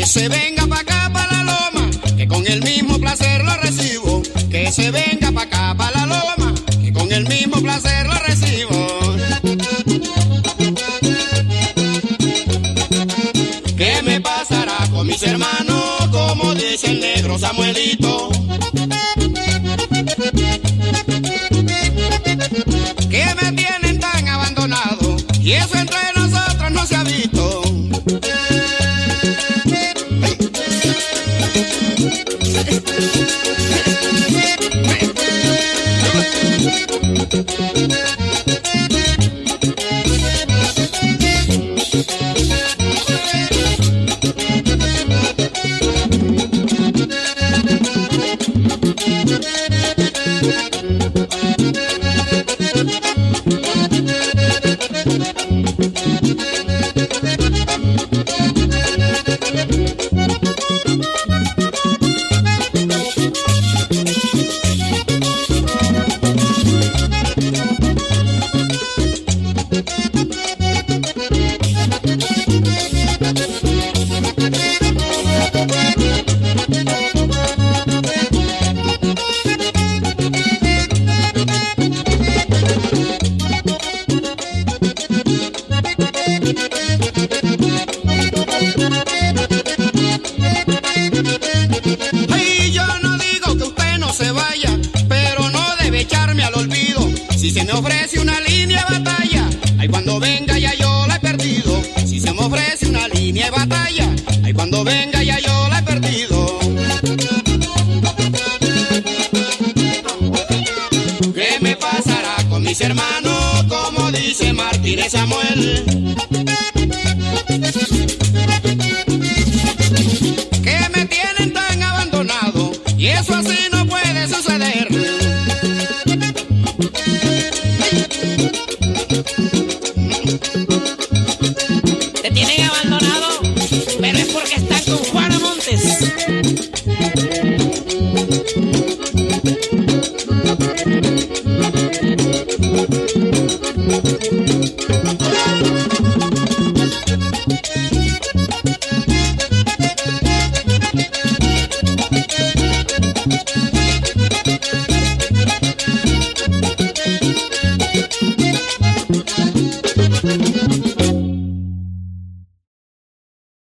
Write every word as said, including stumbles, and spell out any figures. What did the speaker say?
Que se venga pa' acá, pa' la loma, que con el mismo placer lo recibo. Que se venga pa' acá, pa' la loma, que con el mismo placer lo recibo. ¿Qué me pasará con mis hermanos? Como dice el negro Samuelito. Que me tienen tan abandonado y eso entre nosotros no se ha visto. Ay, yo no digo que usted no se vaya, pero no debe echarme al olvido. Si se me ofrece una línea de batalla, ay, cuando venga ya yo la he perdido. Si se me ofrece una línea de batalla, ay, cuando venga ya yo la he perdido. ¿Qué me pasará con mis hermanos? Como dice Martínez Samuel. Que me tienen tan abandonado y eso así no puede suceder. Ay.